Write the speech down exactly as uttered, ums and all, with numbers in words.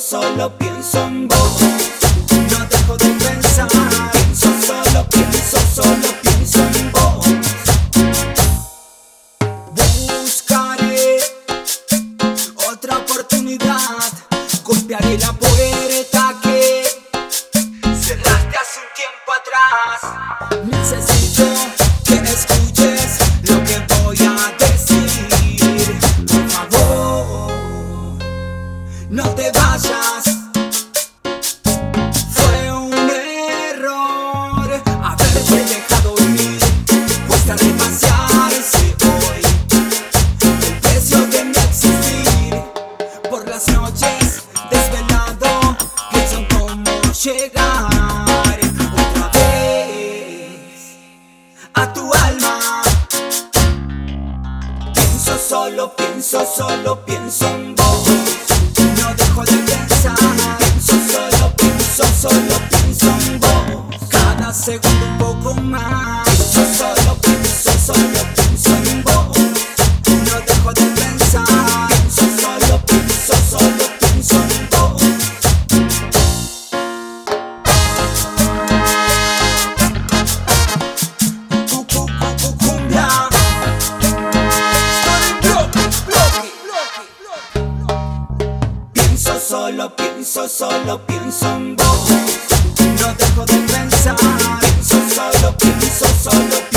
solo pienso en vos. No dejo de pensar, pienso solo, pienso solo, pienso en vos. Buscaré otra oportunidad, golpearé la puerta que cerraste hace un tiempo atrás. Necesito que escuches lo que voy a decir. Por favor, no te vayas. Fue un error haberte dejado ir. Cuesta demasiarse hoy el precio de mi existir. Por las noches desvelado pienso en cómo llegar otra vez a tu alma. Pienso solo, pienso solo, pienso en vos. No dejo de pensar, pienso solo, pienso solo, pienso en vos. Cada segundo un poco más. Pienso solo, pienso solo, pienso en vos. No dejo de pensar, pienso solo, pienso solo, pienso en vos. Cu, cu, cu, cu, cumbia. Pienso solo, pienso solo, pienso en vos. No dejo de pensar, pienso solo, pienso solo.